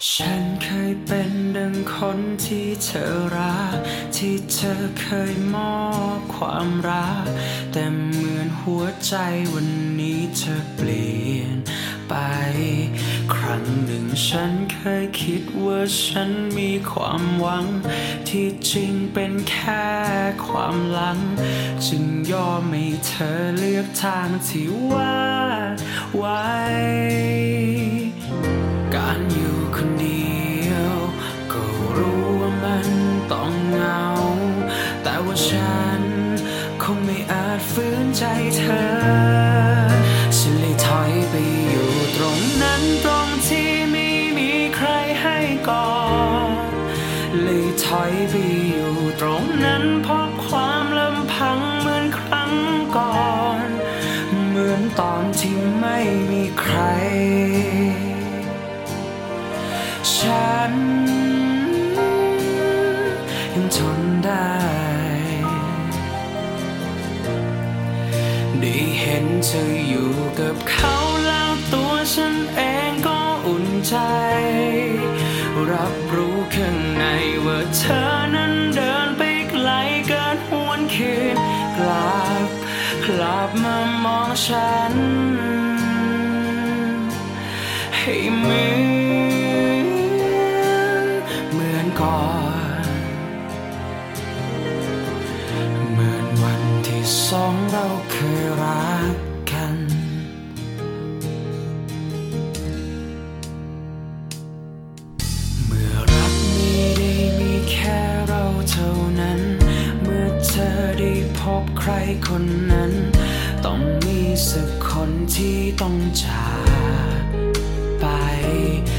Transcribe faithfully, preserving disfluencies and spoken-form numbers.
ฉันเคยเป็นดังคนที่เธอรักที่เธอเคยมอบความรักแต่เหมือนหัวใจวันนี้เธอเปลี่ยนไปครั้งหนึ่งฉันเคยคิดว่าฉันมีความหวังที่จริงเป็นแค่ความหลังจึงยอมให้เธอเลือกทางที่ว่างไว้การอยู่คนเดียวก็รู้ว่ามันต้องเหงาแต่ว่าฉันคงไม่อาจฝืนใจเธอฉันเลยถอยไปอยู่ตรงนั้นตรงที่ไม่มีใครให้กอดเลยถอยไปอยู่ตรงนั้นเพราะความลำพังเหมือนครั้งก่อนเหมือนตอนที่ไม่มีใครฉันยังทนได้ได้เห็นเธออยู่กับเขาแล้วตัวฉันเองก็อุ่นใจรับรู้ข้างในว่าเธอนั้นเดินไปไกลเกินหวนคืนกลับกลับมามองฉันให้เหมือนเหมือนก่อนเหมือนวันที่สองเราเคยรักกันเมื่อรักไม่ได้มีแค่เราเท่านั้นเมื่อเธอได้พบใครคนนั้นต้องมีสักคนที่ต้องจากไป